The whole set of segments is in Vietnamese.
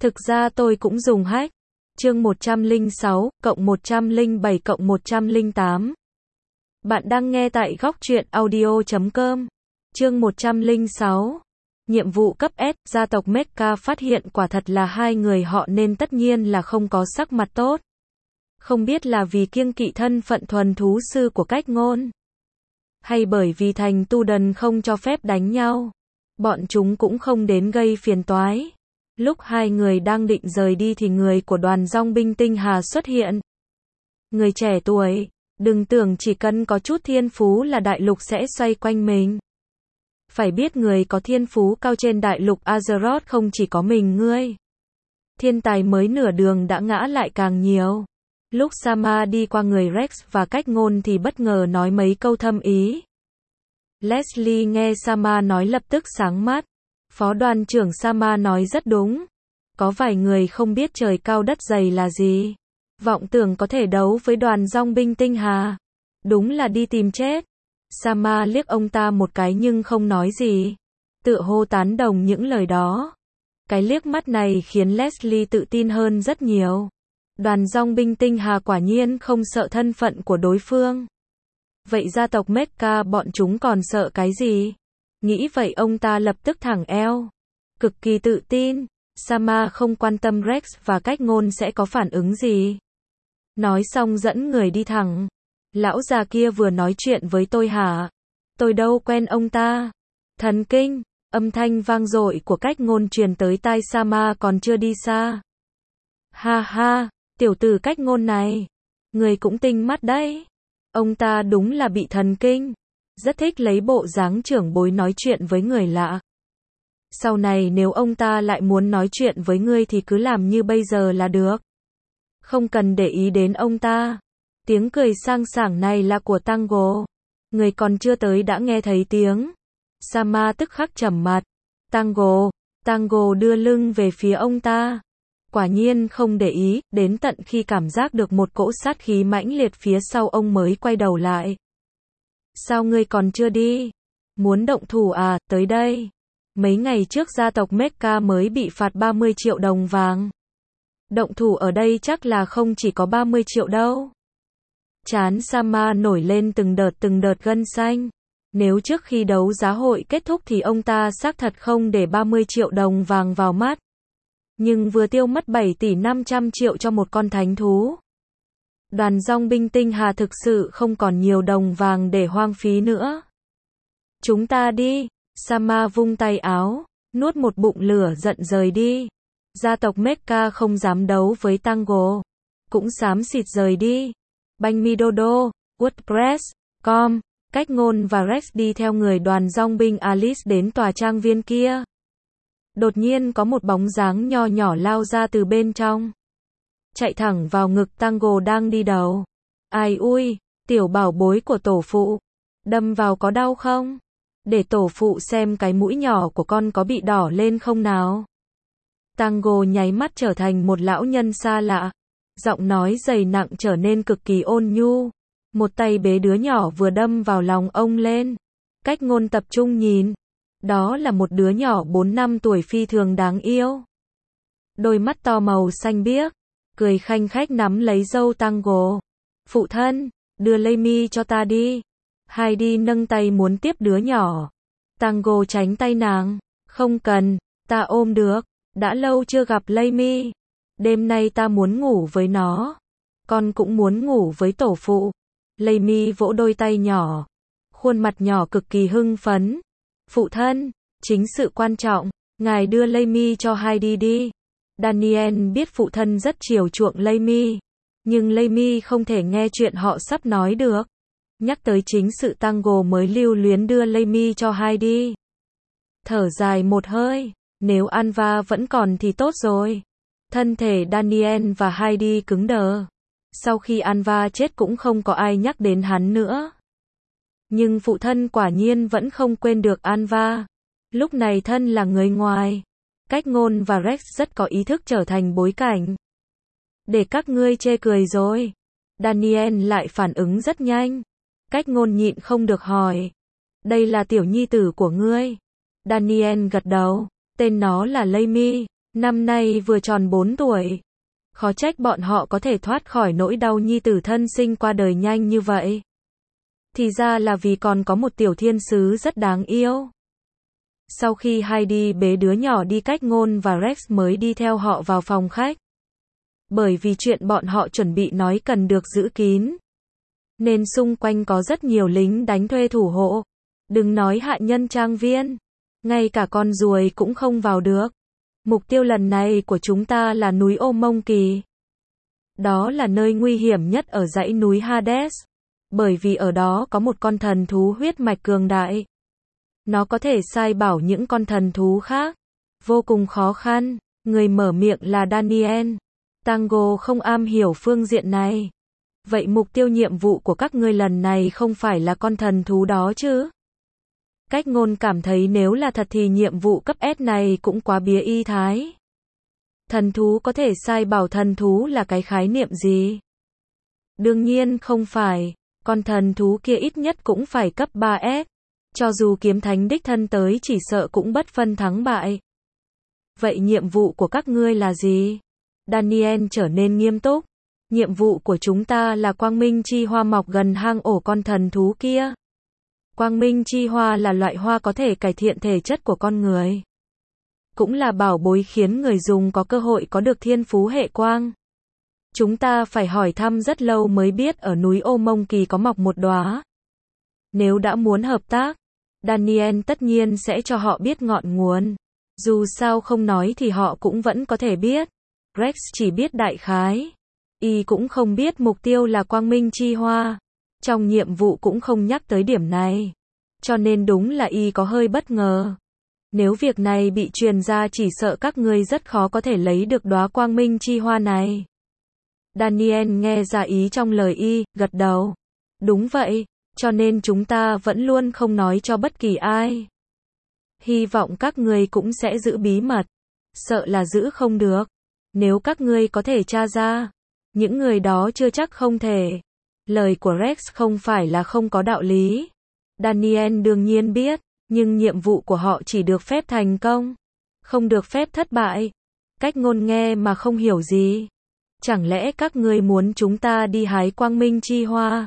Thực ra tôi cũng dùng hack. Chương 106, cộng 107 cộng 108. Bạn đang nghe tại góc truyện audio.com. Chương 106. Nhiệm vụ cấp S, gia tộc Mecha phát hiện quả thật là hai người họ nên tất nhiên là không có sắc mặt tốt. Không biết là vì kiêng kỵ thân phận thuần thú sư của Cách Ngôn, hay bởi vì thành tu đần không cho phép đánh nhau. Bọn chúng cũng không đến gây phiền toái. Lúc hai người đang định rời đi thì người của đoàn dong binh tinh hà xuất hiện. Người trẻ tuổi, đừng tưởng chỉ cần có chút thiên phú là đại lục sẽ xoay quanh mình. Phải biết người có thiên phú cao trên đại lục Azeroth không chỉ có mình ngươi. Thiên tài mới nửa đường đã ngã lại càng nhiều. Lúc Sama đi qua người Rex và Cách Ngôn thì bất ngờ nói mấy câu thâm ý. Leslie nghe Sama nói lập tức sáng mắt. Phó đoàn trưởng Sama nói rất đúng. Có vài người không biết trời cao đất dày là gì. Vọng tưởng có thể đấu với đoàn dong binh tinh hà. Đúng là đi tìm chết. Sama liếc ông ta một cái nhưng không nói gì. Tựa hồ tán đồng những lời đó. Cái liếc mắt này khiến Leslie tự tin hơn rất nhiều. Đoàn dong binh tinh hà quả nhiên không sợ thân phận của đối phương. Vậy gia tộc Mecha bọn chúng còn sợ cái gì? Nghĩ vậy ông ta lập tức thẳng eo. Cực kỳ tự tin. Sama không quan tâm Rex và Cách Ngôn sẽ có phản ứng gì. Nói xong dẫn người đi thẳng. Lão già kia vừa nói chuyện với tôi hả? Tôi đâu quen ông ta. Thần kinh. Âm thanh vang dội của Cách Ngôn truyền tới tai Sama còn chưa đi xa. Ha ha, tiểu tử Cách Ngôn này. Người cũng tinh mắt đấy. Ông ta đúng là bị thần kinh. Rất thích lấy bộ dáng trưởng bối nói chuyện với người lạ. Sau này nếu ông ta lại muốn nói chuyện với ngươi thì cứ làm như bây giờ là được. Không cần để ý đến ông ta. Tiếng cười sang sảng này là của Tango. Người còn chưa tới đã nghe thấy tiếng. Sama tức khắc trầm mặt. Tango đưa lưng về phía ông ta. Quả nhiên không để ý, đến tận khi cảm giác được một cỗ sát khí mãnh liệt phía sau ông mới quay đầu lại. Sao ngươi còn chưa đi? Muốn động thủ à, tới đây. Mấy ngày trước gia tộc Mecha mới bị phạt 30 triệu đồng vàng. Động thủ ở đây chắc là không chỉ có 30 triệu đâu. Trán Sama nổi lên từng đợt gân xanh. Nếu trước khi đấu giá hội kết thúc thì ông ta xác thật không để 30 triệu đồng vàng vào mắt. Nhưng vừa tiêu mất 7 tỷ 500 triệu cho một con thánh thú. Đoàn dong binh tinh hà thực sự không còn nhiều đồng vàng để hoang phí nữa. Chúng ta đi. Sama vung tay áo, nuốt một bụng lửa giận rời đi. Gia tộc Mecha không dám đấu với Tango. Cũng xám xịt rời đi. Banh mi dodo, WordPress.com. Cách Ngôn và Rex đi theo người đoàn dong binh Alice đến tòa trang viên kia. Đột nhiên có một bóng dáng nho nhỏ lao ra từ bên trong. Chạy thẳng vào ngực Tango đang đi đầu. Ai ui, tiểu bảo bối của tổ phụ. Đâm vào có đau không? Để tổ phụ xem cái mũi nhỏ của con có bị đỏ lên không nào. Tango nháy mắt trở thành một lão nhân xa lạ. Giọng nói dày nặng trở nên cực kỳ ôn nhu. Một tay bế đứa nhỏ vừa đâm vào lòng ông lên. Cách Ngôn tập trung nhìn. Đó là một đứa nhỏ 4 năm tuổi phi thường đáng yêu. Đôi mắt to màu xanh biếc. Cười khanh khách nắm lấy râu Tango. Phụ thân, đưa Laymi cho ta đi. Heidi nâng tay muốn tiếp đứa nhỏ. Tango tránh tay nàng. Không cần, ta ôm được. Đã lâu chưa gặp Laymi. Đêm nay ta muốn ngủ với nó. Con cũng muốn ngủ với tổ phụ. Laymi vỗ đôi tay nhỏ. Khuôn mặt nhỏ cực kỳ hưng phấn. Phụ thân, chính sự quan trọng. Ngài đưa Laymi cho Heidi đi. Daniel biết phụ thân rất chiều chuộng Laymi. Nhưng Laymi không thể nghe chuyện họ sắp nói được. Nhắc tới chính sự Tango mới lưu luyến đưa Laymi cho Heidi. Thở dài một hơi. Nếu Anva vẫn còn thì tốt rồi. Thân thể Daniel và Heidi cứng đờ. Sau khi Anva chết cũng không có ai nhắc đến hắn nữa. Nhưng phụ thân quả nhiên vẫn không quên được Anva. Lúc này thân là người ngoài. Cách Ngôn và Rex rất có ý thức trở thành bối cảnh. Để các ngươi chê cười rồi. Daniel lại phản ứng rất nhanh. Cách Ngôn nhịn không được hỏi. Đây là tiểu nhi tử của ngươi. Daniel gật đầu. Tên nó là Laymi. Năm nay vừa tròn 4 tuổi. Khó trách bọn họ có thể thoát khỏi nỗi đau nhi tử thân sinh qua đời nhanh như vậy. Thì ra là vì còn có một tiểu thiên sứ rất đáng yêu. Sau khi Heidi bế đứa nhỏ đi, Cách Ngôn và Rex mới đi theo họ vào phòng khách. Bởi vì chuyện bọn họ chuẩn bị nói cần được giữ kín, nên xung quanh có rất nhiều lính đánh thuê thủ hộ. Đừng nói hạ nhân trang viên, ngay cả con ruồi cũng không vào được. Mục tiêu lần này của chúng ta là núi Ô Mông Kỳ. Đó là nơi nguy hiểm nhất ở dãy núi Hades, bởi vì ở đó có một con thần thú huyết mạch cường đại. Nó có thể sai bảo những con thần thú khác. Vô cùng khó khăn. Người mở miệng là Daniel. Tango không am hiểu phương diện này. Vậy mục tiêu nhiệm vụ của các ngươi lần này không phải là con thần thú đó chứ? Cách Ngôn cảm thấy nếu là thật thì nhiệm vụ cấp S này cũng quá bía y thái. Thần thú có thể sai bảo thần thú là cái khái niệm gì? Đương nhiên không phải. Con thần thú kia ít nhất cũng phải cấp 3S. Cho dù kiếm thánh đích thân tới chỉ sợ cũng bất phân thắng bại. Vậy nhiệm vụ của các ngươi là gì? Daniel trở nên nghiêm túc. Nhiệm vụ của chúng ta là quang minh chi hoa mọc gần hang ổ con thần thú kia. Quang minh chi hoa là loại hoa có thể cải thiện thể chất của con người. Cũng là bảo bối khiến người dùng có cơ hội có được thiên phú hệ quang. Chúng ta phải hỏi thăm rất lâu mới biết ở núi Ô Mông Kỳ có mọc một đóa. Nếu đã muốn hợp tác, Daniel tất nhiên sẽ cho họ biết ngọn nguồn. Dù sao không nói thì họ cũng vẫn có thể biết. Rex chỉ biết đại khái. Y cũng không biết mục tiêu là quang minh chi hoa. Trong nhiệm vụ cũng không nhắc tới điểm này. Cho nên đúng là Y có hơi bất ngờ. Nếu việc này bị truyền ra chỉ sợ các ngươi rất khó có thể lấy được đóa quang minh chi hoa này. Daniel nghe ra ý trong lời Y, gật đầu. Đúng vậy, cho nên chúng ta vẫn luôn không nói cho bất kỳ ai. Hy vọng các ngươi cũng sẽ giữ bí mật. Sợ là giữ không được. Nếu các ngươi có thể tra ra, những người đó chưa chắc không thể. Lời của Rex không phải là không có đạo lý. Daniel đương nhiên biết, nhưng nhiệm vụ của họ chỉ được phép thành công, không được phép thất bại. Cách Ngôn nghe mà không hiểu gì. Chẳng lẽ các ngươi muốn chúng ta đi hái quang minh chi hoa?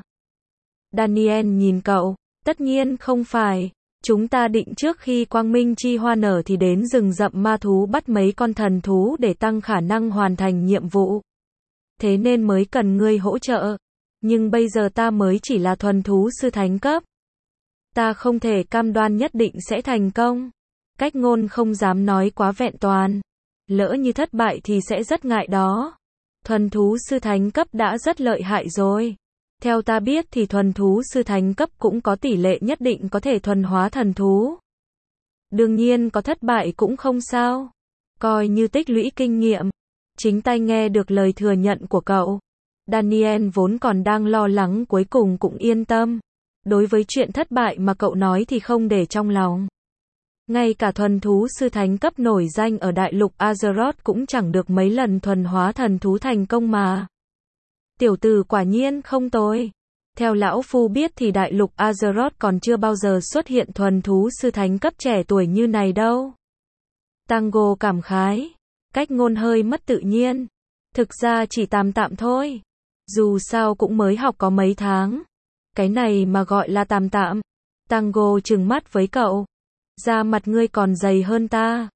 Daniel nhìn cậu, tất nhiên không phải. Chúng ta định trước khi quang minh chi hoa nở thì đến rừng rậm ma thú bắt mấy con thần thú để tăng khả năng hoàn thành nhiệm vụ. Thế nên mới cần ngươi hỗ trợ. Nhưng bây giờ ta mới chỉ là thuần thú sư thánh cấp. Ta không thể cam đoan nhất định sẽ thành công. Cách Ngôn không dám nói quá vẹn toàn. Lỡ như thất bại thì sẽ rất ngại đó. Thuần thú sư thánh cấp đã rất lợi hại rồi. Theo ta biết thì thuần thú sư thánh cấp cũng có tỷ lệ nhất định có thể thuần hóa thần thú. Đương nhiên có thất bại cũng không sao. Coi như tích lũy kinh nghiệm. Chính tai nghe được lời thừa nhận của cậu. Daniel vốn còn đang lo lắng cuối cùng cũng yên tâm. Đối với chuyện thất bại mà cậu nói thì không để trong lòng. Ngay cả thuần thú sư thánh cấp nổi danh ở đại lục Azeroth cũng chẳng được mấy lần thuần hóa thần thú thành công mà. Tiểu tử quả nhiên không tồi. Theo lão phu biết thì đại lục Azeroth còn chưa bao giờ xuất hiện thuần thú sư thánh cấp trẻ tuổi như này đâu. Tango cảm khái. Cách Ngôn hơi mất tự nhiên. Thực ra chỉ tạm tạm thôi. Dù sao cũng mới học có mấy tháng. Cái này mà gọi là tạm tạm. Tango trừng mắt với cậu. Da mặt ngươi còn dày hơn ta.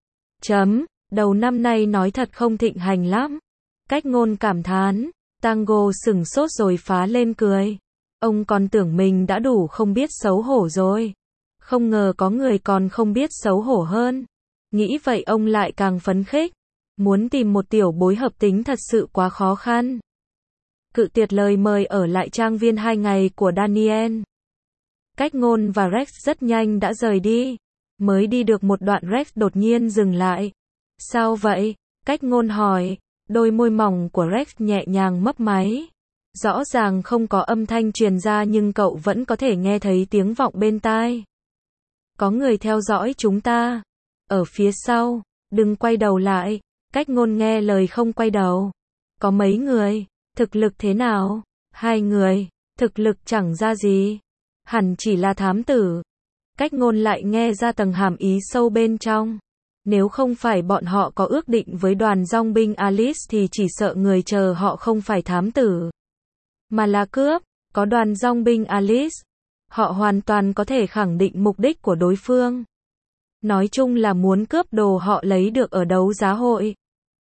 Đầu năm nay nói thật không thịnh hành lắm. Cách Ngôn cảm thán. Tango sửng sốt rồi phá lên cười. Ông còn tưởng mình đã đủ không biết xấu hổ rồi. Không ngờ có người còn không biết xấu hổ hơn. Nghĩ vậy ông lại càng phấn khích. Muốn tìm một tiểu bối hợp tính thật sự quá khó khăn. Cự tuyệt lời mời ở lại trang viên 2 ngày của Daniel. Cách Ngôn và Rex rất nhanh đã rời đi. Mới đi được một đoạn Rex đột nhiên dừng lại. Sao vậy? Cách Ngôn hỏi. Đôi môi mỏng của Rex nhẹ nhàng mấp máy. Rõ ràng không có âm thanh truyền ra nhưng cậu vẫn có thể nghe thấy tiếng vọng bên tai. Có người theo dõi chúng ta. Ở phía sau, đừng quay đầu lại. Cách Ngôn nghe lời không quay đầu. Có mấy người, thực lực thế nào? 2 người, thực lực chẳng ra gì. Hẳn chỉ là thám tử. Cách Ngôn lại nghe ra tầng hàm ý sâu bên trong. Nếu không phải bọn họ có ước định với đoàn dòng binh Alice thì chỉ sợ người chờ họ không phải thám tử, mà là cướp. Có đoàn dòng binh Alice, họ hoàn toàn có thể khẳng định mục đích của đối phương. Nói chung là muốn cướp đồ họ lấy được ở đấu giá hội.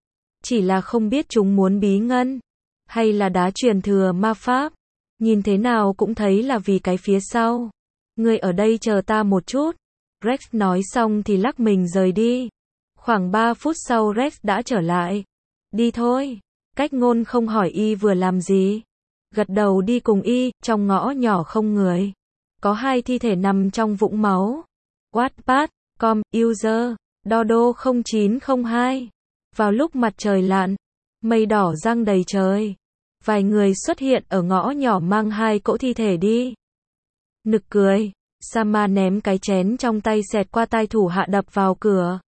Chỉ là không biết chúng muốn bí ngân, hay là đá truyền thừa ma pháp. Nhìn thế nào cũng thấy là vì cái phía sau. Ngươi ở đây chờ ta một chút. Rex nói xong thì lắc mình rời đi. Khoảng 3 phút sau Rex đã trở lại. Đi thôi. Cách ngôn không hỏi y vừa làm gì. Gật đầu đi cùng y, trong ngõ nhỏ không người. Có 2 thi thể nằm trong vũng máu. Wattpad, com, user, Dodo 0902. Vào lúc mặt trời lặn, mây đỏ giăng đầy trời. Vài người xuất hiện ở ngõ nhỏ mang 2 cỗ thi thể đi. Nực cười, Sama ném cái chén trong tay xẹt qua tai thủ hạ đập vào cửa.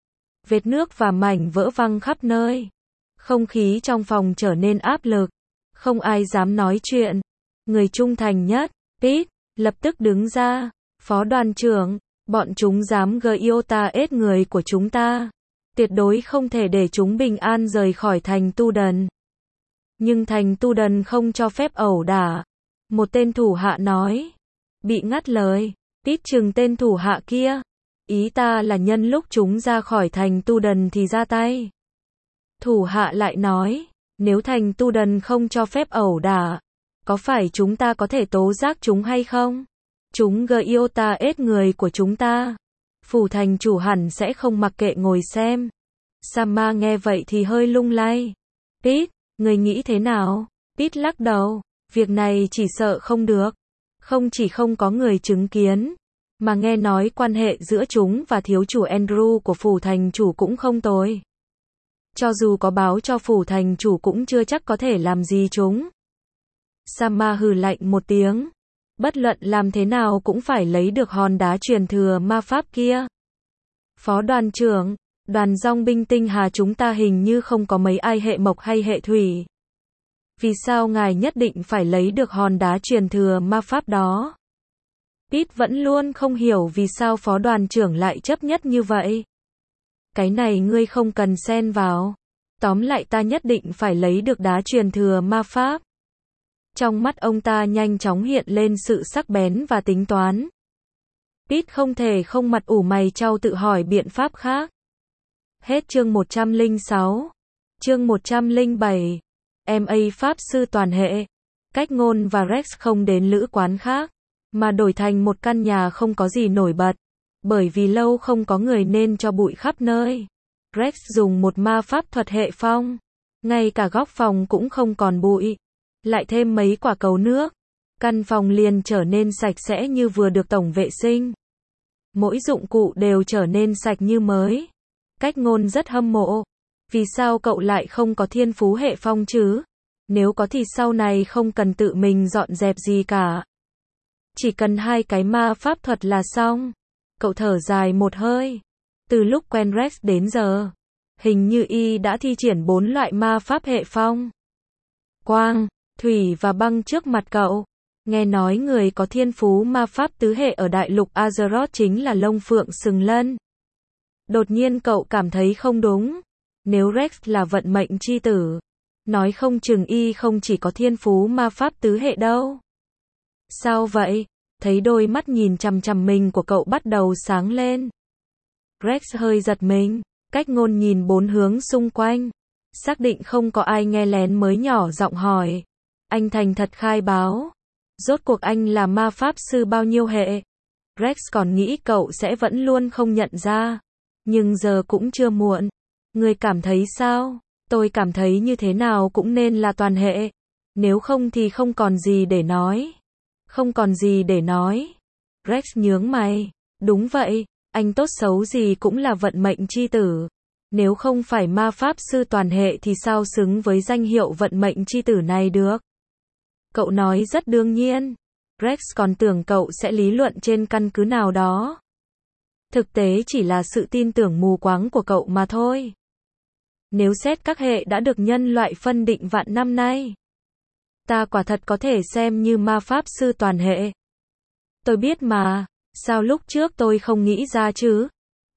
Vết nước và mảnh vỡ văng khắp nơi. Không khí trong phòng trở nên áp lực. Không ai dám nói chuyện. Người trung thành nhất, Pete, lập tức đứng ra. Phó đoàn trưởng, bọn chúng dám gây iota ết người của chúng ta. Tuyệt đối không thể để chúng bình an rời khỏi thành Tu Đần. Nhưng thành Tu Đần không cho phép ẩu đả. Một tên thủ hạ nói. Bị ngắt lời. Pete trừng tên thủ hạ kia. Ý ta là nhân lúc chúng ra khỏi thành Tu Đần thì ra tay. Thủ hạ lại nói. Nếu thành Tu Đần không cho phép ẩu đả, có phải chúng ta có thể tố giác chúng hay không? Chúng gây iota ết người của chúng ta. Phủ thành chủ hẳn sẽ không mặc kệ ngồi xem. Sama nghe vậy thì hơi lung lay. Pete, người nghĩ thế nào? Pete lắc đầu. Việc này chỉ sợ không được. Không chỉ không có người chứng kiến, mà nghe nói quan hệ giữa chúng và thiếu chủ Andrew của phủ thành chủ cũng không tồi. Cho dù có báo cho phủ thành chủ cũng chưa chắc có thể làm gì chúng. Sama hừ lạnh một tiếng. Bất luận làm thế nào cũng phải lấy được hòn đá truyền thừa ma pháp kia. Phó đoàn trưởng, đoàn dòng binh tinh hà chúng ta hình như không có mấy ai hệ mộc hay hệ thủy. Vì sao ngài nhất định phải lấy được hòn đá truyền thừa ma pháp đó? Pete vẫn luôn không hiểu vì sao phó đoàn trưởng lại chấp nhất như vậy. Cái này ngươi không cần xen vào. Tóm lại ta nhất định phải lấy được đá truyền thừa ma pháp. Trong mắt ông ta nhanh chóng hiện lên sự sắc bén và tính toán. Pete không thể không mặt ủ mày chau tự hỏi biện pháp khác. Hết chương 106. Chương 107. MA Pháp Sư Toàn Hệ. Cách ngôn và Rex không đến lữ quán khác, mà đổi thành một căn nhà không có gì nổi bật. Bởi vì lâu không có người nên cho bụi khắp nơi. Rex dùng một ma pháp thuật hệ phong. Ngay cả góc phòng cũng không còn bụi. Lại thêm mấy quả cầu nước. Căn phòng liền trở nên sạch sẽ như vừa được tổng vệ sinh. Mỗi dụng cụ đều trở nên sạch như mới. Cách ngôn rất hâm mộ. Vì sao cậu lại không có thiên phú hệ phong chứ? Nếu có thì sau này không cần tự mình dọn dẹp gì cả. Chỉ cần 2 cái ma pháp thuật là xong. Cậu thở dài một hơi. Từ lúc quen Rex đến giờ, hình như y đã thi triển 4 loại ma pháp hệ phong. Quang, thủy và băng trước mặt cậu. Nghe nói người có thiên phú ma pháp tứ hệ ở đại lục Azeroth chính là Lông Phượng Sừng Lân. Đột nhiên cậu cảm thấy không đúng. Nếu Rex là vận mệnh chi tử, nói không chừng y không chỉ có thiên phú ma pháp tứ hệ đâu. Sao vậy? Thấy đôi mắt nhìn chằm chằm mình của cậu bắt đầu sáng lên. Rex hơi giật mình, cách ngôn nhìn 4 hướng xung quanh. Xác định không có ai nghe lén mới nhỏ giọng hỏi. Anh thành thật khai báo. Rốt cuộc anh là ma pháp sư bao nhiêu hệ? Rex còn nghĩ cậu sẽ vẫn luôn không nhận ra. Nhưng giờ cũng chưa muộn. Người cảm thấy sao? Tôi cảm thấy như thế nào cũng nên là toàn hệ. Nếu không thì không còn gì để nói. Không còn gì để nói. Rex nhướng mày. Đúng vậy, anh tốt xấu gì cũng là vận mệnh chi tử. Nếu không phải ma pháp sư toàn hệ thì sao xứng với danh hiệu vận mệnh chi tử này được? Cậu nói rất đương nhiên. Rex còn tưởng cậu sẽ lý luận trên căn cứ nào đó. Thực tế chỉ là sự tin tưởng mù quáng của cậu mà thôi. Nếu xét các hệ đã được nhân loại phân định vạn năm nay, ta quả thật có thể xem như ma pháp sư toàn hệ. Tôi biết mà, sao lúc trước tôi không nghĩ ra chứ?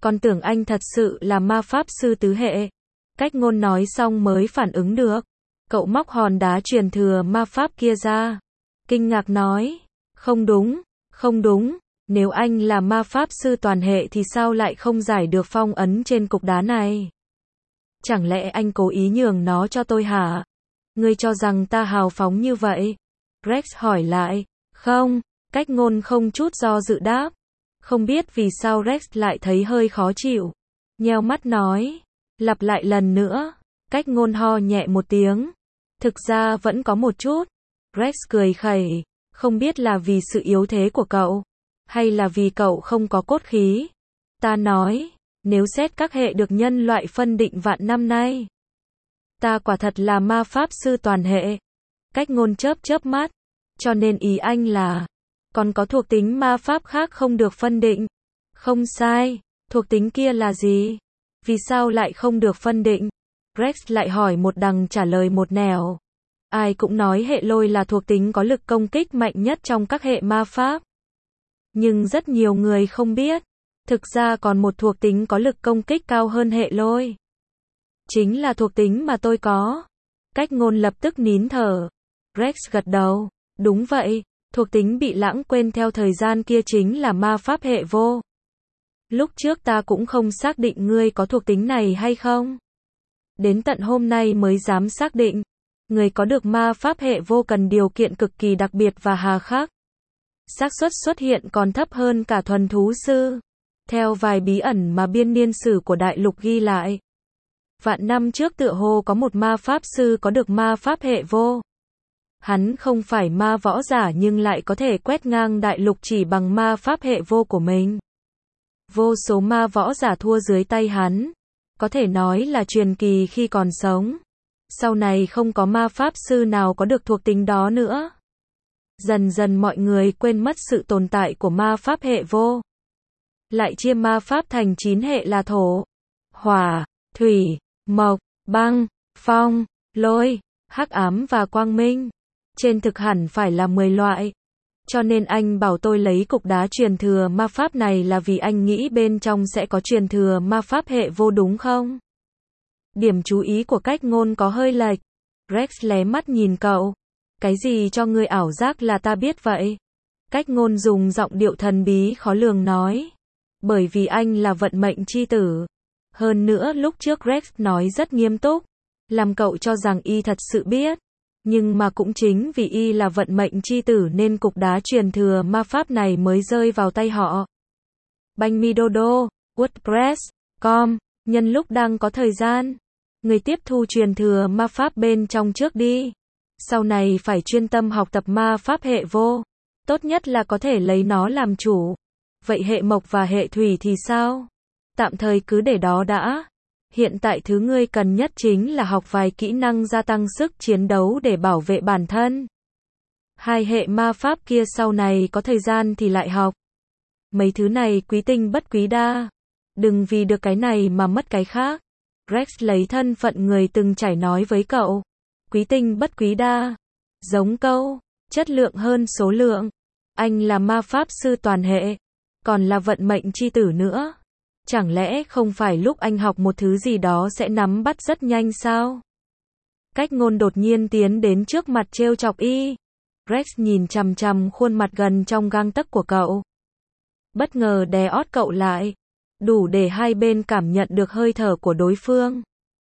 Con tưởng anh thật sự là ma pháp sư tứ hệ. Cách ngôn nói xong mới phản ứng được. Cậu móc hòn đá truyền thừa ma pháp kia ra. Kinh ngạc nói. Không đúng, không đúng. Nếu anh là ma pháp sư toàn hệ thì sao lại không giải được phong ấn trên cục đá này? Chẳng lẽ anh cố ý nhường nó cho tôi hả? Ngươi cho rằng ta hào phóng như vậy? Rex hỏi lại. Không, cách ngôn không chút do dự đáp. Không biết vì sao Rex lại thấy hơi khó chịu. Nheo mắt nói. Lặp lại lần nữa. Cách ngôn ho nhẹ một tiếng. Thực ra vẫn có một chút. Rex cười khẩy. Không biết là vì sự yếu thế của cậu, hay là vì cậu không có cốt khí. Ta nói, nếu xét các hệ được nhân loại phân định vạn năm nay, ta quả thật là ma pháp sư toàn hệ. Cách ngôn chớp chớp mắt. Cho nên ý anh là, còn có thuộc tính ma pháp khác không được phân định. Không sai, thuộc tính kia là gì? Vì sao lại không được phân định? Rex lại hỏi một đằng trả lời một nẻo. Ai cũng nói hệ lôi là thuộc tính có lực công kích mạnh nhất trong các hệ ma pháp. Nhưng rất nhiều người không biết, thực ra còn một thuộc tính có lực công kích cao hơn hệ lôi. Chính là thuộc tính mà tôi có. Cách ngôn lập tức nín thở. Rex gật đầu. Đúng vậy, thuộc tính bị lãng quên theo thời gian kia chính là ma pháp hệ vô. Lúc trước ta cũng không xác định ngươi có thuộc tính này hay không. Đến tận hôm nay mới dám xác định. Người có được ma pháp hệ vô cần điều kiện cực kỳ đặc biệt và hà khắc. Xác suất xuất hiện còn thấp hơn cả thuần thú sư. Theo vài bí ẩn mà biên niên sử của đại lục ghi lại. Vạn năm trước tựa hồ có một ma pháp sư có được ma pháp hệ vô. Hắn không phải ma võ giả nhưng lại có thể quét ngang đại lục chỉ bằng ma pháp hệ vô của mình. Vô số ma võ giả thua dưới tay hắn. Có thể nói là truyền kỳ khi còn sống. Sau này không có ma pháp sư nào có được thuộc tính đó nữa. Dần dần mọi người quên mất sự tồn tại của ma pháp hệ vô. Lại chia ma pháp thành 9 hệ là thổ, hỏa, thủy, mộc, băng, phong, lôi, hắc ám và quang minh. Trên thực hẳn phải là 10 loại. Cho nên anh bảo tôi lấy cục đá truyền thừa ma pháp này là vì anh nghĩ bên trong sẽ có truyền thừa ma pháp hệ vô đúng không? Điểm chú ý của cách ngôn có hơi lệch. Rex lé mắt nhìn cậu. Cái gì cho ngươi ảo giác là ta biết vậy? Cách ngôn dùng giọng điệu thần bí khó lường nói. Bởi vì anh là vận mệnh chi tử. Hơn nữa lúc trước Rex nói rất nghiêm túc. Làm cậu cho rằng y thật sự biết. Nhưng mà cũng chính vì y là vận mệnh chi tử nên cục đá truyền thừa ma pháp này mới rơi vào tay họ. Banh mi dodo, WordPress.com, nhân lúc đang có thời gian. Người tiếp thu truyền thừa ma pháp bên trong trước đi. Sau này phải chuyên tâm học tập ma pháp hệ vô. Tốt nhất là có thể lấy nó làm chủ. Vậy hệ mộc và hệ thủy thì sao? Tạm thời cứ để đó đã. Hiện tại thứ ngươi cần nhất chính là học vài kỹ năng gia tăng sức chiến đấu để bảo vệ bản thân. Hai hệ ma pháp kia sau này có thời gian thì lại học. Mấy thứ này quý tinh bất quý đa. Đừng vì được cái này mà mất cái khác. Rex lấy thân phận người từng trải nói với cậu. Quý tinh bất quý đa. Giống câu, chất lượng hơn số lượng. Anh là ma pháp sư toàn hệ. Còn là vận mệnh chi tử nữa. Chẳng lẽ không phải lúc anh học một thứ gì đó sẽ nắm bắt rất nhanh sao? Cách ngôn đột nhiên tiến đến trước mặt trêu chọc y. Rex nhìn chằm chằm khuôn mặt gần trong gang tấc của cậu. Bất ngờ đè ót cậu lại. Đủ để hai bên cảm nhận được hơi thở của đối phương.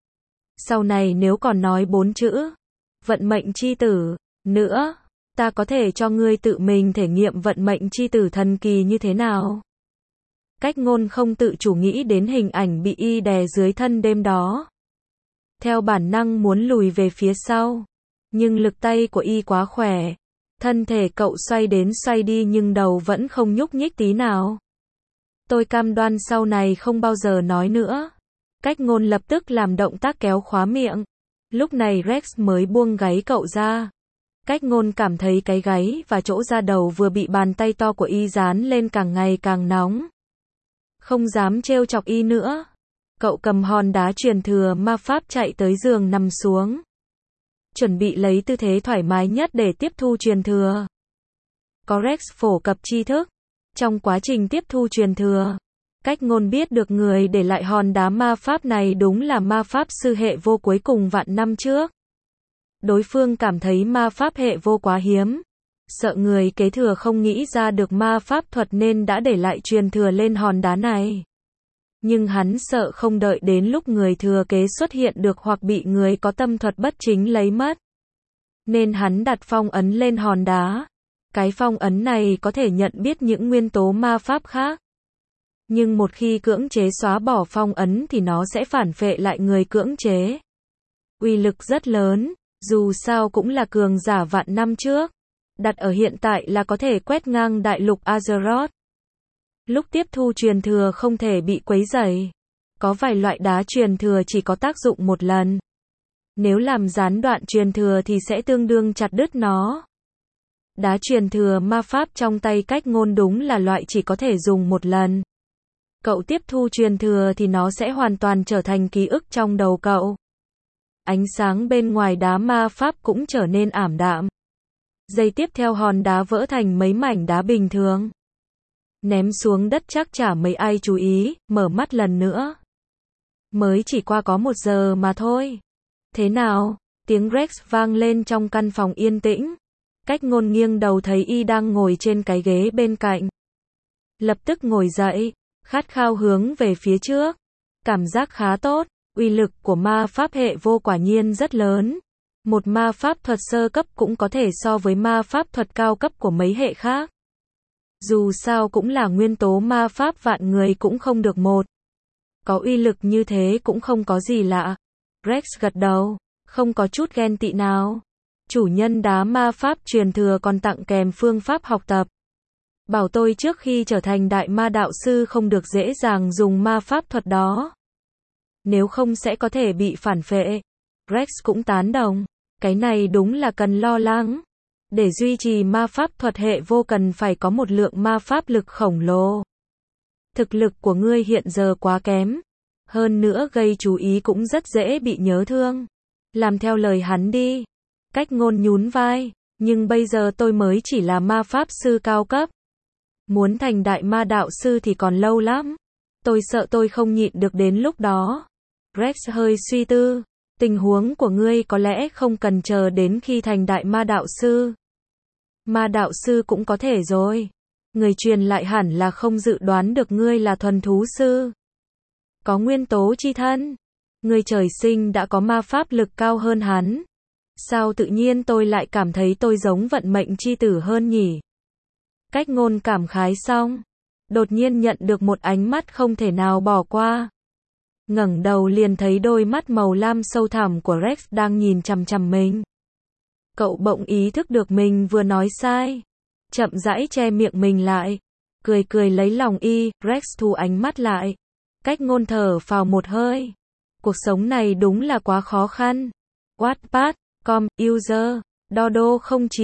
Sau này nếu còn nói 4 chữ. Vận mệnh chi tử. Nữa. Ta có thể cho ngươi tự mình thể nghiệm vận mệnh chi tử thần kỳ như thế nào? Cách ngôn không tự chủ nghĩ đến hình ảnh bị y đè dưới thân đêm đó. Theo bản năng muốn lùi về phía sau. Nhưng lực tay của y quá khỏe. Thân thể cậu xoay đến xoay đi nhưng đầu vẫn không nhúc nhích tí nào. Tôi cam đoan sau này không bao giờ nói nữa. Cách ngôn lập tức làm động tác kéo khóa miệng. Lúc này Rex mới buông gáy cậu ra. Cách ngôn cảm thấy cái gáy và chỗ da đầu vừa bị bàn tay to của y dán lên càng ngày càng nóng. Không dám trêu chọc y nữa. Cậu cầm hòn đá truyền thừa ma pháp chạy tới giường nằm xuống. Chuẩn bị lấy tư thế thoải mái nhất để tiếp thu truyền thừa. Có Rex phổ cập tri thức. Trong quá trình tiếp thu truyền thừa, Cách ngôn biết được người để lại hòn đá ma pháp này đúng là ma pháp sư hệ vô cuối cùng vạn năm trước. Đối phương cảm thấy ma pháp hệ vô quá hiếm. Sợ người kế thừa không nghĩ ra được ma pháp thuật nên đã để lại truyền thừa lên hòn đá này. Nhưng hắn sợ không đợi đến lúc người thừa kế xuất hiện được hoặc bị người có tâm thuật bất chính lấy mất. Nên hắn đặt phong ấn lên hòn đá. Cái phong ấn này có thể nhận biết những nguyên tố ma pháp khác. Nhưng một khi cưỡng chế xóa bỏ phong ấn thì nó sẽ phản phệ lại người cưỡng chế. Uy lực rất lớn, dù sao cũng là cường giả vạn năm trước. Đặt ở hiện tại là có thể quét ngang đại lục Azeroth. Lúc tiếp thu truyền thừa không thể bị quấy rầy. Có vài loại đá truyền thừa chỉ có tác dụng một lần. Nếu làm gián đoạn truyền thừa thì sẽ tương đương chặt đứt nó. Đá truyền thừa ma pháp trong tay cách ngôn đúng là loại chỉ có thể dùng một lần. Cậu tiếp thu truyền thừa thì nó sẽ hoàn toàn trở thành ký ức trong đầu cậu. Ánh sáng bên ngoài đá ma pháp cũng trở nên ảm đạm. Giây tiếp theo hòn đá vỡ thành mấy mảnh đá bình thường. Ném xuống đất chắc chả mấy ai chú ý, mở mắt lần nữa. Mới chỉ qua có 1 giờ mà thôi. Thế nào? Tiếng Rex vang lên trong căn phòng yên tĩnh. Cách ngôn nghiêng đầu thấy y đang ngồi trên cái ghế bên cạnh. Lập tức ngồi dậy, khát khao hướng về phía trước. Cảm giác khá tốt, uy lực của ma pháp hệ vô quả nhiên rất lớn. Một ma pháp thuật sơ cấp cũng có thể so với ma pháp thuật cao cấp của mấy hệ khác. Dù sao cũng là nguyên tố ma pháp vạn người cũng không được một. Có uy lực như thế cũng không có gì lạ. Rex gật đầu, không có chút ghen tị nào. Chủ nhân đá ma pháp truyền thừa còn tặng kèm phương pháp học tập. Bảo tôi trước khi trở thành đại ma đạo sư không được dễ dàng dùng ma pháp thuật đó. Nếu không sẽ có thể bị phản phệ. Rex cũng tán đồng. Cái này đúng là cần lo lắng. Để duy trì ma pháp thuật hệ vô cần phải có một lượng ma pháp lực khổng lồ. Thực lực của ngươi hiện giờ quá kém. Hơn nữa gây chú ý cũng rất dễ bị nhớ thương. Làm theo lời hắn đi. Cách ngôn nhún vai. Nhưng bây giờ tôi mới chỉ là ma pháp sư cao cấp. Muốn thành đại ma đạo sư thì còn lâu lắm. Tôi sợ tôi không nhịn được đến lúc đó. Rex hơi suy tư. Tình huống của ngươi có lẽ không cần chờ đến khi thành đại ma đạo sư. Ma đạo sư cũng có thể rồi. Người truyền lại hẳn là không dự đoán được ngươi là thuần thú sư. Có nguyên tố chi thân. Ngươi trời sinh đã có ma pháp lực cao hơn hắn. Sao tự nhiên tôi lại cảm thấy tôi giống vận mệnh chi tử hơn nhỉ? Cách ngôn cảm khái xong. Đột nhiên nhận được một ánh mắt không thể nào bỏ qua. Ngẩng đầu liền thấy đôi mắt màu lam sâu thẳm của Rex đang nhìn chằm chằm mình. Cậu bỗng ý thức được mình vừa nói sai. Chậm rãi che miệng mình lại. Cười cười lấy lòng y, Rex thu ánh mắt lại. Cách ngôn thở phào một hơi. Cuộc sống này đúng là quá khó khăn. Wattpad, com, user, Dodo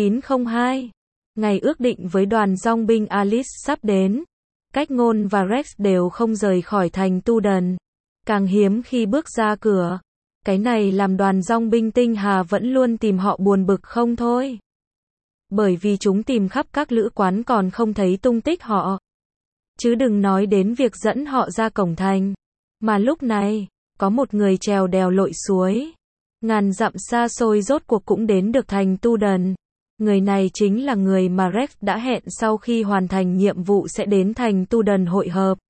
0902. Ngày ước định với đoàn dong binh Alice sắp đến. Cách ngôn và Rex đều không rời khỏi thành Tu Đần. Càng hiếm khi bước ra cửa. Cái này làm đoàn dong binh tinh hà vẫn luôn tìm họ buồn bực không thôi. Bởi vì chúng tìm khắp các lữ quán còn không thấy tung tích họ. Chứ đừng nói đến việc dẫn họ ra cổng thành. Mà lúc này, có một người trèo đèo lội suối. Ngàn dặm xa xôi rốt cuộc cũng đến được thành Tu Đần. Người này chính là người mà Rex đã hẹn sau khi hoàn thành nhiệm vụ sẽ đến thành Tu Đần hội hợp.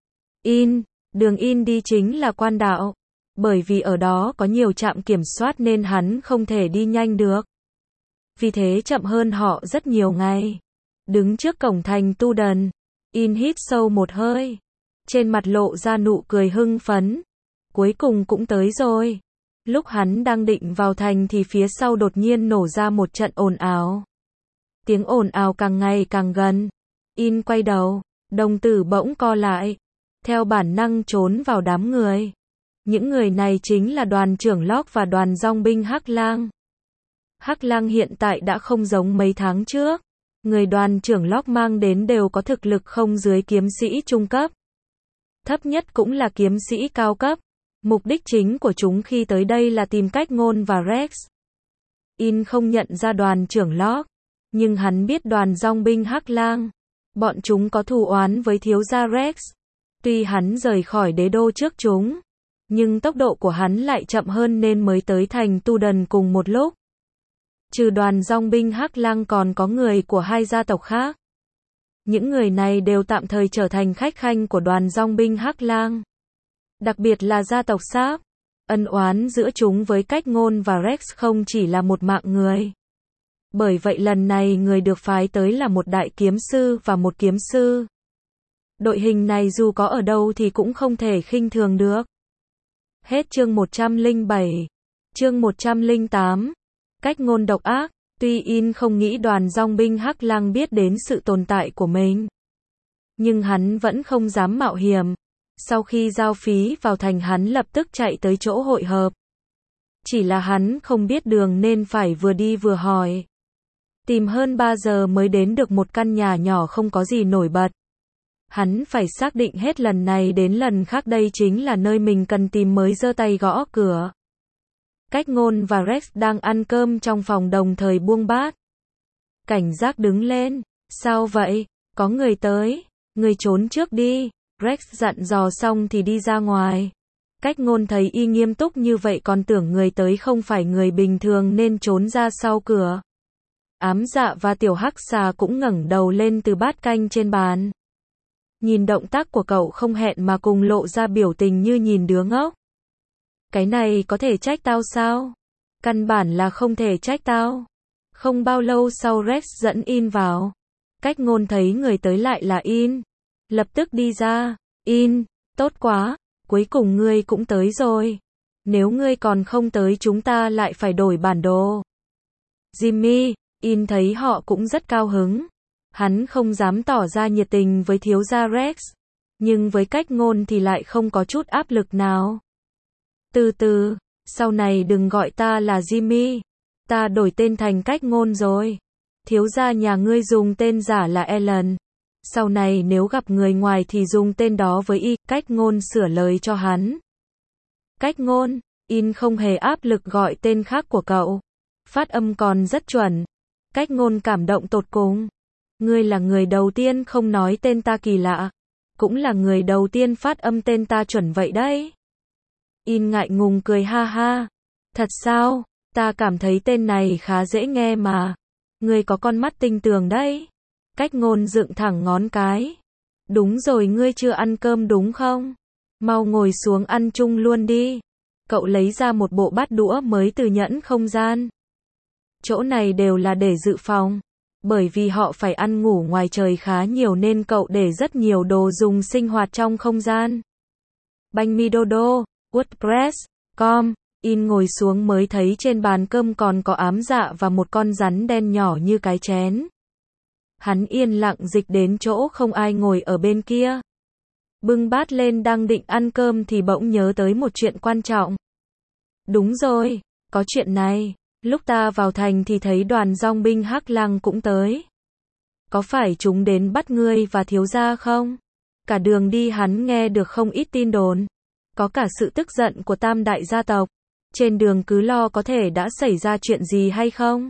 Đường In đi chính là quan đạo. Bởi vì ở đó có nhiều trạm kiểm soát nên hắn không thể đi nhanh được. Vì thế chậm hơn họ rất nhiều ngày. Đứng trước cổng thành Tu Đần, In hít sâu một hơi. Trên mặt lộ ra nụ cười hưng phấn. Cuối cùng cũng tới rồi. Lúc hắn đang định vào thành thì phía sau đột nhiên nổ ra một trận ồn ào. Tiếng ồn ào càng ngày càng gần. In quay đầu, đồng tử bỗng co lại. Theo bản năng trốn vào đám người. Những người này chính là đoàn trưởng Locke và đoàn dong binh Hắc Lang. Hắc Lang hiện tại đã không giống mấy tháng trước. Người đoàn trưởng Locke mang đến đều có thực lực không dưới kiếm sĩ trung cấp. Thấp nhất cũng là kiếm sĩ cao cấp. Mục đích chính của chúng khi tới đây là tìm cách ngôn và Rex. In không nhận ra đoàn trưởng Locke. Nhưng hắn biết đoàn dong binh Hắc Lang. Bọn chúng có thù oán với thiếu gia Rex. Tuy hắn rời khỏi đế đô trước chúng, nhưng tốc độ của hắn lại chậm hơn nên mới tới thành Tu Đần cùng một lúc. Trừ đoàn dòng binh Hắc Lang còn có người của hai gia tộc khác. Những người này đều tạm thời trở thành khách khanh của đoàn dòng binh Hắc Lang. Đặc biệt là gia tộc Sáp. Ân oán giữa chúng với Cách Ngôn và Rex không chỉ là một mạng người. Bởi vậy lần này người được phái tới là một đại kiếm sư và một kiếm sư. Đội hình này dù có ở đâu thì cũng không thể khinh thường được. Hết chương 107. Chương 108. Cách Ngôn độc ác. Tuy In không nghĩ đoàn dòng binh Hắc Lang biết đến sự tồn tại của mình, nhưng hắn vẫn không dám mạo hiểm. Sau khi giao phí vào thành hắn lập tức chạy tới chỗ hội hợp. Chỉ là hắn không biết đường nên phải vừa đi vừa hỏi. Tìm hơn 3 giờ mới đến được một căn nhà nhỏ không có gì nổi bật. Hắn phải xác định hết lần này đến lần khác đây chính là nơi mình cần tìm mới giơ tay gõ cửa. Cách Ngôn và Rex đang ăn cơm trong phòng đồng thời buông bát. Cảnh giác đứng lên. Sao vậy? Có người tới. Người trốn trước đi. Rex dặn dò xong thì đi ra ngoài. Cách Ngôn thấy Y nghiêm túc như vậy còn tưởng người tới không phải người bình thường nên trốn ra sau cửa. Ám Dạ và Tiểu Hắc Xà cũng ngẩng đầu lên từ bát canh trên bàn. Nhìn động tác của cậu không hẹn mà cùng lộ ra biểu tình như nhìn đứa ngốc. Cái này có thể trách tao sao? Căn bản là không thể trách tao. Không bao lâu sau Rex dẫn In vào. Cách Ngôn thấy người tới lại là In. Lập tức đi ra. In, tốt quá, cuối cùng ngươi cũng tới rồi. Nếu ngươi còn không tới chúng ta lại phải đổi bản đồ. Jimmy, In thấy họ cũng rất cao hứng. Hắn không dám tỏ ra nhiệt tình với thiếu gia Rex. Nhưng với Cách Ngôn thì lại không có chút áp lực nào. Từ từ, sau này đừng gọi ta là Jimmy. Ta đổi tên thành Cách Ngôn rồi. Thiếu gia nhà ngươi dùng tên giả là Ellen. Sau này nếu gặp người ngoài thì dùng tên đó với Y. Cách Ngôn sửa lời cho hắn. Cách Ngôn, In không hề áp lực gọi tên khác của cậu. Phát âm còn rất chuẩn. Cách Ngôn cảm động tột cùng. Ngươi là người đầu tiên không nói tên ta kỳ lạ. Cũng là người đầu tiên phát âm tên ta chuẩn vậy đấy. In ngại ngùng cười ha ha. Thật sao? Ta cảm thấy tên này khá dễ nghe mà. Ngươi có con mắt tinh tường đấy. Cách Ngôn dựng thẳng ngón cái. Đúng rồi, ngươi chưa ăn cơm đúng không? Mau ngồi xuống ăn chung luôn đi. Cậu lấy ra một bộ bát đũa mới từ nhẫn không gian. Chỗ này đều là để dự phòng. Bởi vì họ phải ăn ngủ ngoài trời khá nhiều nên cậu để rất nhiều đồ dùng sinh hoạt trong không gian. Banh mi Dodo, WordPress.com. In ngồi xuống mới thấy trên bàn cơm còn có Ám Dạ và một con rắn đen nhỏ như cái chén. Hắn yên lặng dịch đến chỗ không ai ngồi ở bên kia. Bưng bát lên đang định ăn cơm thì bỗng nhớ tới một chuyện quan trọng. Đúng rồi, có chuyện này. Lúc ta vào thành thì thấy đoàn dòng binh Hắc Lang cũng tới. Có phải chúng đến bắt ngươi và thiếu gia không? Cả đường đi hắn nghe được không ít tin đồn. Có cả sự tức giận của tam đại gia tộc. Trên đường cứ lo có thể đã xảy ra chuyện gì hay không.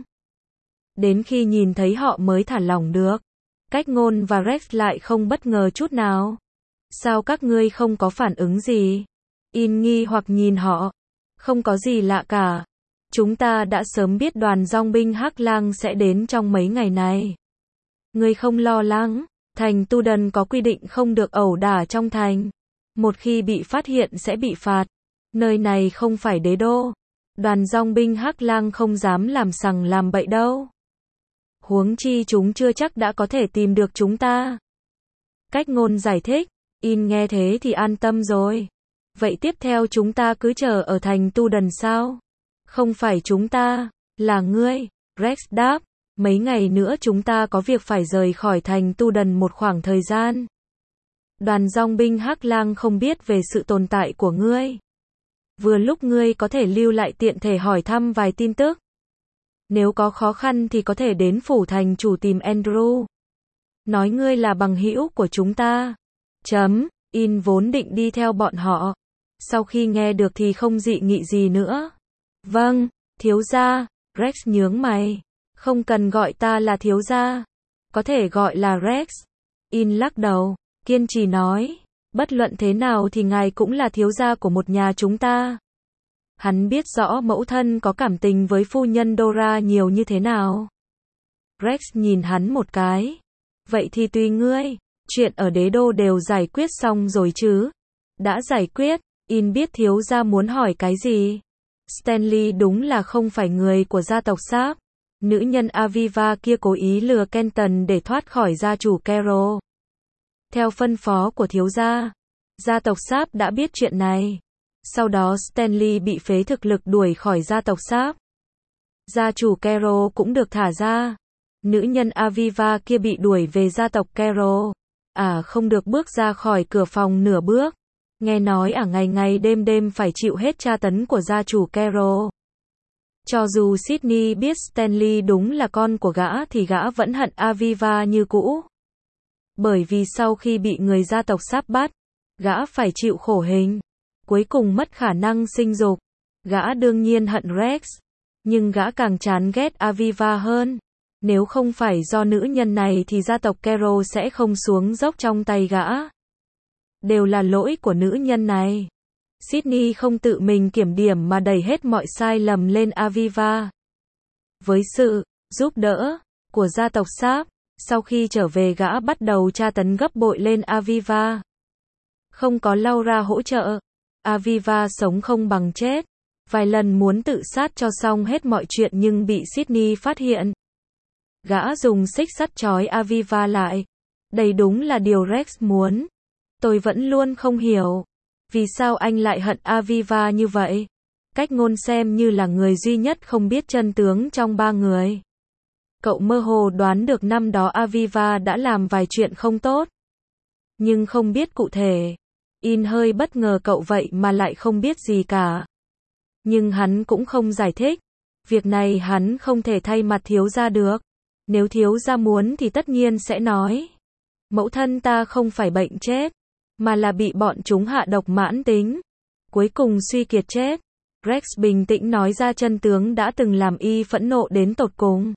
Đến khi nhìn thấy họ mới thả lỏng được. Cách Ngôn và Rex lại không bất ngờ chút nào. Sao các ngươi không có phản ứng gì? In nghi hoặc nhìn họ. Không có gì lạ cả. Chúng ta đã sớm biết đoàn dòng binh Hắc Lang sẽ đến trong mấy ngày này. Ngươi không lo lắng. Thành Tu Đần có quy định không được ẩu đả trong thành. Một khi bị phát hiện sẽ bị phạt. Nơi này không phải đế đô. Đoàn dòng binh Hắc Lang không dám làm sằng làm bậy đâu. Huống chi chúng chưa chắc đã có thể tìm được chúng ta. Cách Ngôn giải thích. In nghe thế thì an tâm rồi. Vậy tiếp theo chúng ta cứ chờ ở thành Tu Đần sao? Không phải chúng ta, là ngươi. Rex đáp. Mấy ngày nữa chúng ta có việc phải rời khỏi thành Tu Đần một khoảng thời gian. Đoàn dòng binh Hắc Lang không biết về sự tồn tại của ngươi. Vừa lúc ngươi có thể lưu lại tiện thể hỏi thăm vài tin tức. Nếu có khó khăn thì có thể đến phủ thành chủ tìm Andrew. Nói ngươi là bằng hữu của chúng ta. In vốn định đi theo bọn họ. Sau khi nghe được thì không dị nghị gì nữa. Vâng, thiếu gia. Rex nhướng mày. Không cần gọi ta là thiếu gia. Có thể gọi là Rex. In lắc đầu, kiên trì nói. Bất luận thế nào thì ngài cũng là thiếu gia của một nhà chúng ta. Hắn biết rõ mẫu thân có cảm tình với phu nhân Dora nhiều như thế nào. Rex nhìn hắn một cái. Vậy thì tùy ngươi. Chuyện ở đế đô đều giải quyết xong rồi chứ? Đã giải quyết. In biết thiếu gia muốn hỏi cái gì. Stanley đúng là không phải người của gia tộc Sharp. Nữ nhân Aviva kia cố ý lừa Kenton để thoát khỏi gia chủ Carol. Theo phân phó của thiếu gia, gia tộc Sharp đã biết chuyện này. Sau đó Stanley bị phế thực lực đuổi khỏi gia tộc Sharp. Gia chủ Carol cũng được thả ra. Nữ nhân Aviva kia bị đuổi về gia tộc Carol. Không được bước ra khỏi cửa phòng nửa bước. Nghe nói ngày ngày đêm đêm phải chịu hết tra tấn của gia chủ Carol. Cho dù Sydney biết Stanley đúng là con của gã thì gã vẫn hận Aviva như cũ. Bởi vì sau khi bị người gia tộc Sharp bắt, gã phải chịu khổ hình. Cuối cùng mất khả năng sinh dục. Gã đương nhiên hận Rex. Nhưng gã càng chán ghét Aviva hơn. Nếu không phải do nữ nhân này thì gia tộc Carol sẽ không xuống dốc trong tay gã. Đều là lỗi của nữ nhân này. Sydney không tự mình kiểm điểm mà đẩy hết mọi sai lầm lên Aviva. Với sự giúp đỡ của gia tộc Sharp, sau khi trở về gã bắt đầu tra tấn gấp bội lên Aviva. Không có Laura hỗ trợ, Aviva sống không bằng chết. Vài lần muốn tự sát cho xong hết mọi chuyện nhưng bị Sydney phát hiện. Gã dùng xích sắt trói Aviva lại. Đây đúng là điều Rex muốn. Tôi vẫn luôn không hiểu. Vì sao anh lại hận Aviva như vậy? Cách ngôn xem như là người duy nhất không biết chân tướng trong ba người. Cậu mơ hồ đoán được năm đó Aviva đã làm vài chuyện không tốt. Nhưng không biết cụ thể. In hơi bất ngờ cậu vậy mà lại không biết gì cả. Nhưng hắn cũng không giải thích. Việc này hắn không thể thay mặt thiếu gia được. Nếu thiếu gia muốn thì tất nhiên sẽ nói. Mẫu thân ta không phải bệnh chết, mà là bị bọn chúng hạ độc mãn tính. Cuối cùng suy kiệt chết. Rex bình tĩnh nói ra chân tướng đã từng làm y phẫn nộ đến tột cùng.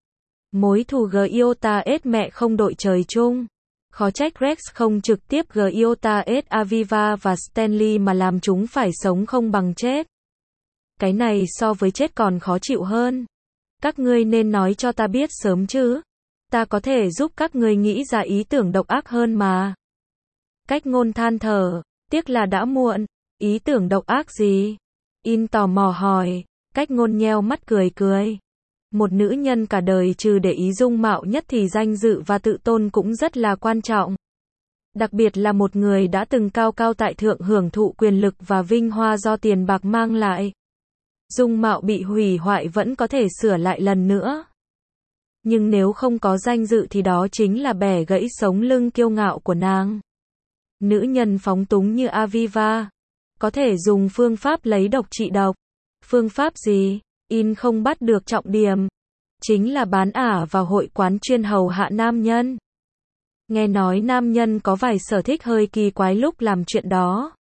Mối thù Giotah mẹ không đội trời chung. Khó trách Rex không trực tiếp Giotah Aviva và Stanley mà làm chúng phải sống không bằng chết. Cái này so với chết còn khó chịu hơn. Các ngươi nên nói cho ta biết sớm chứ. Ta có thể giúp các ngươi nghĩ ra ý tưởng độc ác hơn mà. Cách ngôn than thở, tiếc là đã muộn. Ý tưởng độc ác gì? In tò mò hỏi. Cách ngôn nheo mắt cười cười. Một nữ nhân cả đời trừ để ý dung mạo nhất thì danh dự và tự tôn cũng rất là quan trọng. Đặc biệt là một người đã từng cao cao tại thượng hưởng thụ quyền lực và vinh hoa do tiền bạc mang lại. Dung mạo bị hủy hoại vẫn có thể sửa lại lần nữa. Nhưng nếu không có danh dự thì đó chính là bẻ gãy sống lưng kiêu ngạo của nàng. Nữ nhân phóng túng như Aviva có thể dùng phương pháp lấy độc trị độc. Phương pháp gì? In không bắt được trọng điểm. Chính là bán ả vào hội quán chuyên hầu hạ nam nhân. Nghe nói nam nhân có vài sở thích hơi kỳ quái lúc làm chuyện đó.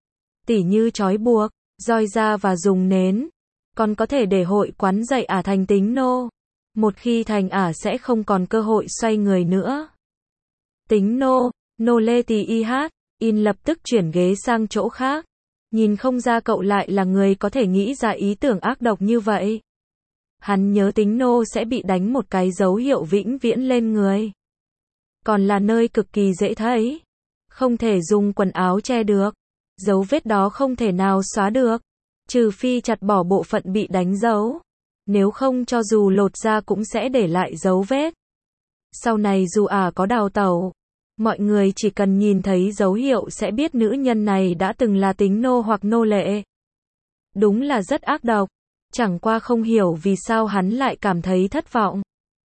Tỉ như trói buộc, roi da và dùng nến. Còn có thể để hội quán dạy ả thành tính nô. Một khi thành ả sẽ không còn cơ hội xoay người nữa. Tính nô, nô lê tì y hát. In lập tức chuyển ghế sang chỗ khác. Nhìn không ra cậu lại là người có thể nghĩ ra ý tưởng ác độc như vậy. Hắn nhớ tính nô sẽ bị đánh một cái dấu hiệu vĩnh viễn lên người. Còn là nơi cực kỳ dễ thấy. Không thể dùng quần áo che được. Dấu vết đó không thể nào xóa được. Trừ phi chặt bỏ bộ phận bị đánh dấu. Nếu không cho dù lột ra cũng sẽ để lại dấu vết. Sau này dù ả có đào tẩu, mọi người chỉ cần nhìn thấy dấu hiệu sẽ biết nữ nhân này đã từng là tính nô hoặc nô lệ. Đúng là rất ác độc. Chẳng qua không hiểu vì sao hắn lại cảm thấy thất vọng.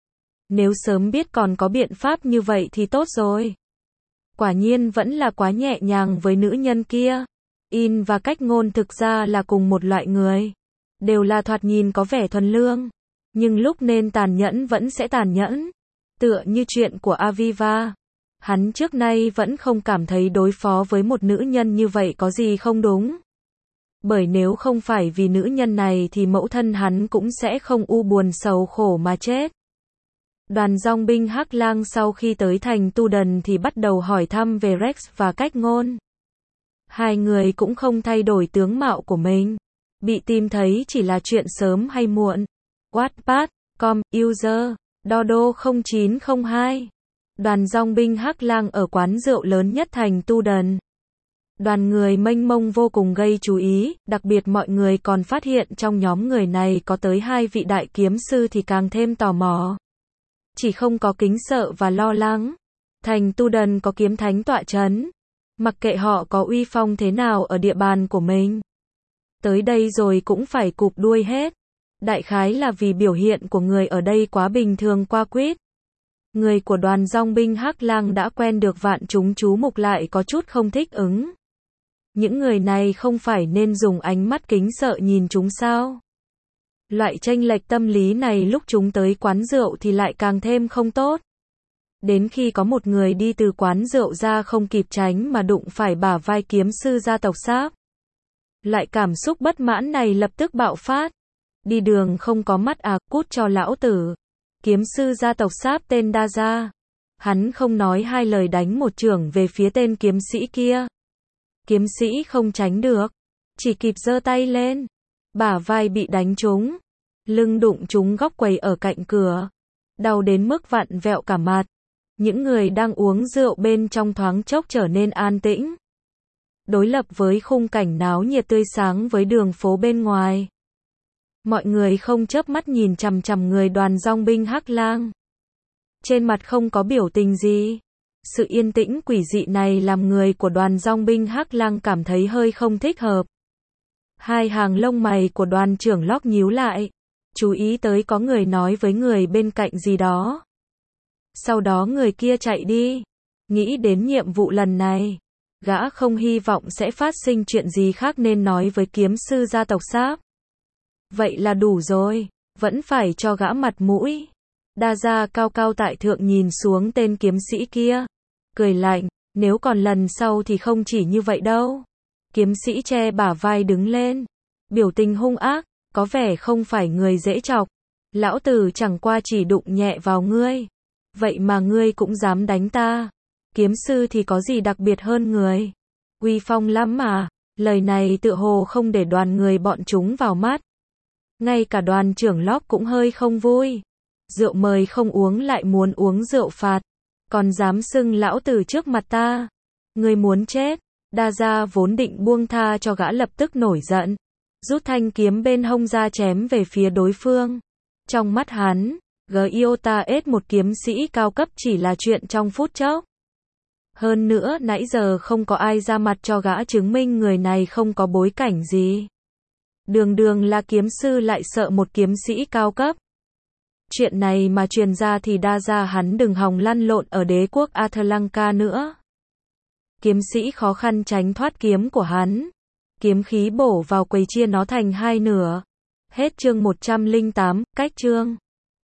Nếu sớm biết còn có biện pháp như vậy thì tốt rồi. Quả nhiên vẫn là quá nhẹ nhàng với nữ nhân kia. In và cách ngôn thực ra là cùng một loại người. Đều là thoạt nhìn có vẻ thuần lương. Nhưng lúc nên tàn nhẫn vẫn sẽ tàn nhẫn. Tựa như chuyện của Aviva. Hắn trước nay vẫn không cảm thấy đối phó với một nữ nhân như vậy có gì không đúng. Bởi nếu không phải vì nữ nhân này thì mẫu thân hắn cũng sẽ không u buồn sầu khổ mà chết. Đoàn dòng binh Hắc Lang sau khi tới thành Tu Đần thì bắt đầu hỏi thăm về Rex và cách ngôn. Hai người cũng không thay đổi tướng mạo của mình. Bị tìm thấy chỉ là chuyện sớm hay muộn. Wattpad.com, user, Dodo0902. Đoàn dong binh Hắc Lang ở quán rượu lớn nhất thành Tu Đần. Đoàn người mênh mông vô cùng gây chú ý, đặc biệt mọi người còn phát hiện trong nhóm người này có tới 2 vị đại kiếm sư thì càng thêm tò mò. Chỉ không có kính sợ và lo lắng. Thành Tu Đần có kiếm thánh tọa chấn. Mặc kệ họ có uy phong thế nào ở địa bàn của mình. Tới đây rồi cũng phải cụp đuôi hết. Đại khái là vì biểu hiện của người ở đây quá bình thường qua quýt. Người của đoàn dong binh Hắc Lang đã quen được vạn chúng chú mục lại có chút không thích ứng. Những người này không phải nên dùng ánh mắt kính sợ nhìn chúng sao? Loại chênh lệch tâm lý này lúc chúng tới quán rượu thì lại càng thêm không tốt. Đến khi có một người đi từ quán rượu ra không kịp tránh mà đụng phải bả vai kiếm sư gia tộc Sáp. Loại cảm xúc bất mãn này lập tức bạo phát. Đi đường không có mắt à, cút cho lão tử. Kiếm sư gia tộc Sáp tên Đa Gia. Hắn không nói hai lời đánh một chưởng về phía tên kiếm sĩ kia. Kiếm sĩ không tránh được, chỉ kịp giơ tay lên. Bả vai bị đánh trúng, lưng đụng trúng góc quầy ở cạnh cửa. Đau đến mức vặn vẹo cả mặt. Những người đang uống rượu bên trong thoáng chốc trở nên an tĩnh. Đối lập với khung cảnh náo nhiệt tươi sáng với đường phố bên ngoài. Mọi người không chớp mắt nhìn chằm chằm người đoàn dong binh Hắc Lang. Trên mặt không có biểu tình gì. Sự yên tĩnh quỷ dị này làm người của đoàn dong binh Hắc Lang cảm thấy hơi không thích hợp. Hai hàng lông mày của đoàn trưởng Locke nhíu lại. Chú ý tới có người nói với người bên cạnh gì đó. Sau đó người kia chạy đi. Nghĩ đến nhiệm vụ lần này. Gã không hy vọng sẽ phát sinh chuyện gì khác nên nói với kiếm sư gia tộc Sáp. Vậy là đủ rồi. Vẫn phải cho gã mặt mũi. Đa Gia cao cao tại thượng nhìn xuống tên kiếm sĩ kia. Cười lạnh, nếu còn lần sau thì không chỉ như vậy đâu. Kiếm sĩ che bả vai đứng lên. Biểu tình hung ác, có vẻ không phải người dễ chọc. Lão tử chẳng qua chỉ đụng nhẹ vào ngươi. Vậy mà ngươi cũng dám đánh ta. Kiếm sư thì có gì đặc biệt hơn người. Uy phong lắm mà. Lời này tựa hồ không để đoàn người bọn chúng vào mắt. Ngay cả đoàn trưởng Locke cũng hơi không vui. Rượu mời không uống lại muốn uống rượu phạt. Còn dám xưng lão tử trước mặt ta. Ngươi muốn chết. Đa Gia vốn định buông tha cho gã lập tức nổi giận. Rút thanh kiếm bên hông ra chém về phía đối phương. Trong mắt hắn, Giota S một kiếm sĩ cao cấp chỉ là chuyện trong phút chốc. Hơn nữa nãy giờ không có ai ra mặt cho gã chứng minh người này không có bối cảnh gì. Đường đường là kiếm sư lại sợ một kiếm sĩ cao cấp. Chuyện này mà truyền ra thì Đa Gia hắn đừng hòng lăn lộn ở đế quốc Athlanka nữa. Kiếm sĩ khó khăn tránh thoát kiếm của hắn. Kiếm khí bổ vào quầy chia nó thành hai nửa. Hết chương 108, cách chương.